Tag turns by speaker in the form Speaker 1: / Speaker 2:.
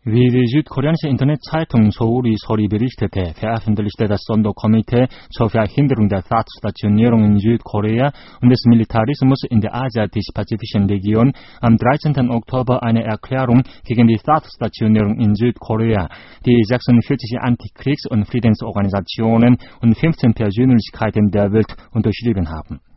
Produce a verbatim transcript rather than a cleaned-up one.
Speaker 1: Wie die südkoreanische Internetzeitung Seoul Sori berichtete, veröffentlichte das Sonderkomitee zur Verhinderung der T H A A D-Stationierung in Südkorea und des Militarismus in der asiatisch-pazifischen Region am dreizehnten Oktober eine Erklärung gegen die T H A A D-Stationierung in Südkorea, die sechsundvierzig Antikriegs- und Friedensorganisationen und fünfzehn Persönlichkeiten der Welt unterschrieben haben.